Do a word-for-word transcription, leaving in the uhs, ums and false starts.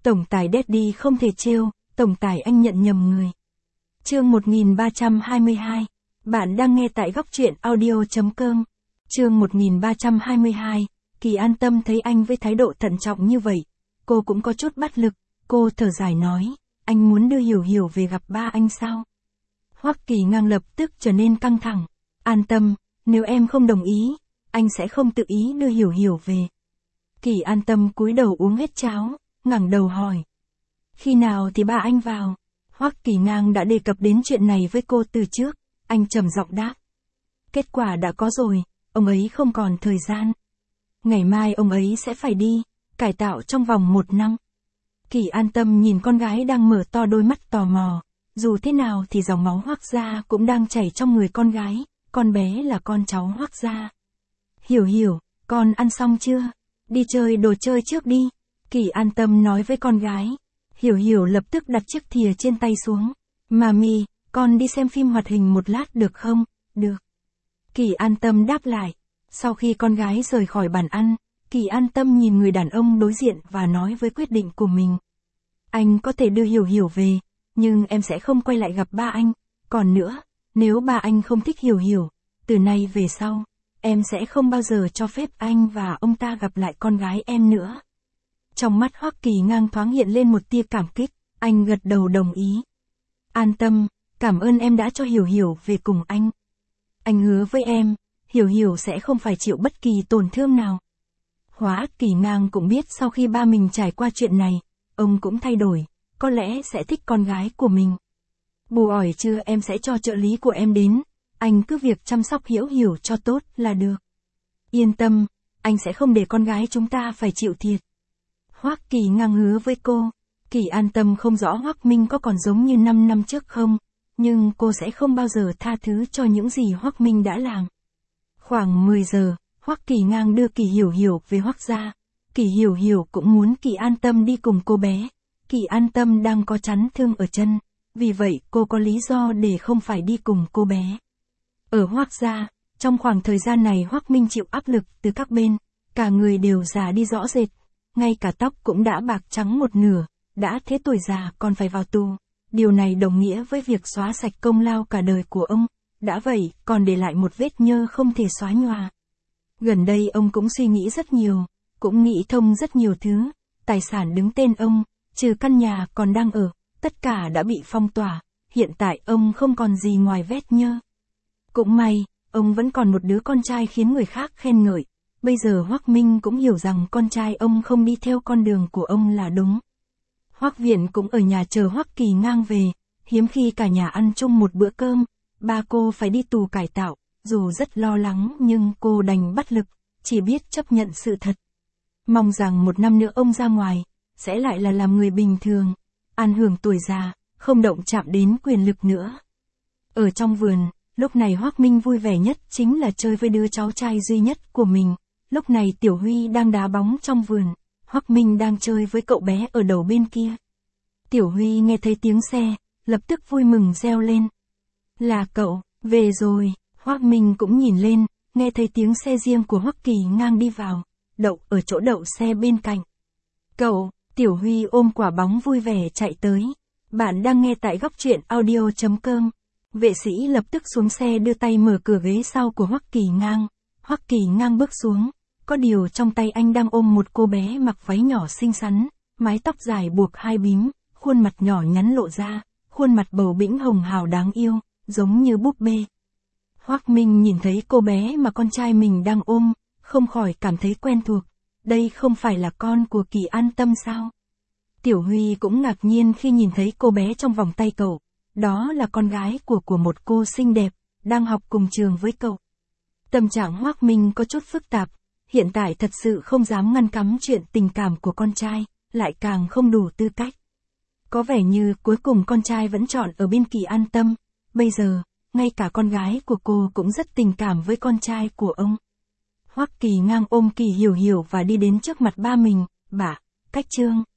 Tổng tài Daddy không thể trêu, tổng tài anh nhận nhầm người. Chương một nghìn ba trăm hai mươi hai. Bạn đang nghe tại góc truyện audio.com. Chương một nghìn ba trăm hai mươi hai. Kỳ An Tâm thấy anh với thái độ thận trọng như vậy, cô cũng có chút bất lực, cô thở dài nói, anh muốn đưa Hiểu Hiểu về gặp ba anh sao? Hoắc Kỳ Ngang lập tức trở nên căng thẳng. An Tâm, nếu em không đồng ý, anh sẽ không tự ý đưa Hiểu Hiểu về. Kỳ An Tâm cúi đầu uống hết cháo, ngẩng đầu hỏi. Khi nào thì ba anh vào? Hoắc Kỳ Ngang đã đề cập đến chuyện này với cô từ trước, anh trầm giọng đáp. Kết quả đã có rồi, ông ấy không còn thời gian. Ngày mai ông ấy sẽ phải đi, cải tạo trong vòng một năm. Kỳ An Tâm nhìn con gái đang mở to đôi mắt tò mò, dù thế nào thì dòng máu Hoắc gia cũng đang chảy trong người con gái, con bé là con cháu Hoắc gia. Hiểu Hiểu, con ăn xong chưa? Đi chơi đồ chơi trước đi, Kỳ An Tâm nói với con gái. Hiểu Hiểu lập tức đặt chiếc thìa trên tay xuống. Mami, con đi xem phim hoạt hình một lát được không? Được. Kỳ An Tâm đáp lại. Sau khi con gái rời khỏi bàn ăn, Kỳ An Tâm nhìn người đàn ông đối diện và nói với quyết định của mình. Anh có thể đưa Hiểu Hiểu về, nhưng em sẽ không quay lại gặp ba anh. Còn nữa, nếu ba anh không thích Hiểu Hiểu, từ nay về sau, em sẽ không bao giờ cho phép anh và ông ta gặp lại con gái em nữa. Trong mắt Hoắc Kỳ Ngang thoáng hiện lên một tia cảm kích, anh gật đầu đồng ý. An Tâm, cảm ơn em đã cho Hiểu Hiểu về cùng anh. Anh hứa với em, Hiểu Hiểu sẽ không phải chịu bất kỳ tổn thương nào. Hoắc Kỳ Ngang cũng biết sau khi ba mình trải qua chuyện này, ông cũng thay đổi, có lẽ sẽ thích con gái của mình. Bù ỏi chưa em sẽ cho trợ lý của em đến, anh cứ việc chăm sóc Hiểu Hiểu cho tốt là được. Yên tâm, anh sẽ không để con gái chúng ta phải chịu thiệt. Hoắc Kỳ Ngang hứa với cô. Kỳ An Tâm không rõ Hoắc Minh có còn giống như năm năm trước không, nhưng cô sẽ không bao giờ tha thứ cho những gì Hoắc Minh đã làm. Khoảng mười giờ, Hoắc Kỳ Ngang đưa Kỳ Hiểu Hiểu về Hoắc gia. Kỳ Hiểu Hiểu cũng muốn Kỳ An Tâm đi cùng cô bé. Kỳ An Tâm đang có chấn thương ở chân, vì vậy cô có lý do để không phải đi cùng cô bé. Ở Hoắc gia, trong khoảng thời gian này Hoắc Minh chịu áp lực từ các bên, cả người đều già đi rõ rệt, ngay cả tóc cũng đã bạc trắng một nửa, đã thế tuổi già còn phải vào tù. Điều này đồng nghĩa với việc xóa sạch công lao cả đời của ông, đã vậy còn để lại một vết nhơ không thể xóa nhòa. Gần đây ông cũng suy nghĩ rất nhiều, cũng nghĩ thông rất nhiều thứ, tài sản đứng tên ông, trừ căn nhà còn đang ở, tất cả đã bị phong tỏa, hiện tại ông không còn gì ngoài vết nhơ. Cũng may, ông vẫn còn một đứa con trai khiến người khác khen ngợi, bây giờ Hoắc Minh cũng hiểu rằng con trai ông không đi theo con đường của ông là đúng. Hoắc Viện cũng ở nhà chờ Hoắc Kỳ Ngang về, hiếm khi cả nhà ăn chung một bữa cơm, ba cô phải đi tù cải tạo, dù rất lo lắng nhưng cô đành bất lực, chỉ biết chấp nhận sự thật. Mong rằng một năm nữa ông ra ngoài, sẽ lại là làm người bình thường, an hưởng tuổi già, không động chạm đến quyền lực nữa. Ở trong vườn, lúc này Hoắc Minh vui vẻ nhất chính là chơi với đứa cháu trai duy nhất của mình. Lúc này Tiểu Huy đang đá bóng trong vườn, Hoắc Minh đang chơi với cậu bé ở đầu bên kia. Tiểu Huy nghe thấy tiếng xe, lập tức vui mừng reo lên. Là cậu, về rồi. Hoắc Minh cũng nhìn lên, nghe thấy tiếng xe riêng của Hoắc Kỳ Ngang đi vào, đậu ở chỗ đậu xe bên cạnh. Cậu, Tiểu Huy ôm quả bóng vui vẻ chạy tới. Bạn đang nghe tại góc truyện audio.com. Vệ sĩ lập tức xuống xe đưa tay mở cửa ghế sau của Hoắc Kỳ Ngang. Hoắc Kỳ Ngang bước xuống, có điều trong tay anh đang ôm một cô bé mặc váy nhỏ xinh xắn, mái tóc dài buộc hai bím, khuôn mặt nhỏ nhắn lộ ra, khuôn mặt bầu bĩnh hồng hào đáng yêu, giống như búp bê. Hoắc Minh nhìn thấy cô bé mà con trai mình đang ôm, không khỏi cảm thấy quen thuộc, đây không phải là con của Kỳ An Tâm sao? Tiểu Huy cũng ngạc nhiên khi nhìn thấy cô bé trong vòng tay cậu, đó là con gái của của một cô xinh đẹp, đang học cùng trường với cậu. Tâm trạng Hoắc Minh có chút phức tạp, hiện tại thật sự không dám ngăn cấm chuyện tình cảm của con trai, lại càng không đủ tư cách. Có vẻ như cuối cùng con trai vẫn chọn ở bên Kỳ An Tâm, bây giờ, ngay cả con gái của cô cũng rất tình cảm với con trai của ông. Hoắc Kỳ Ngang ôm Kỳ Hiểu Hiểu và đi đến trước mặt ba mình, bà, Cách Trương.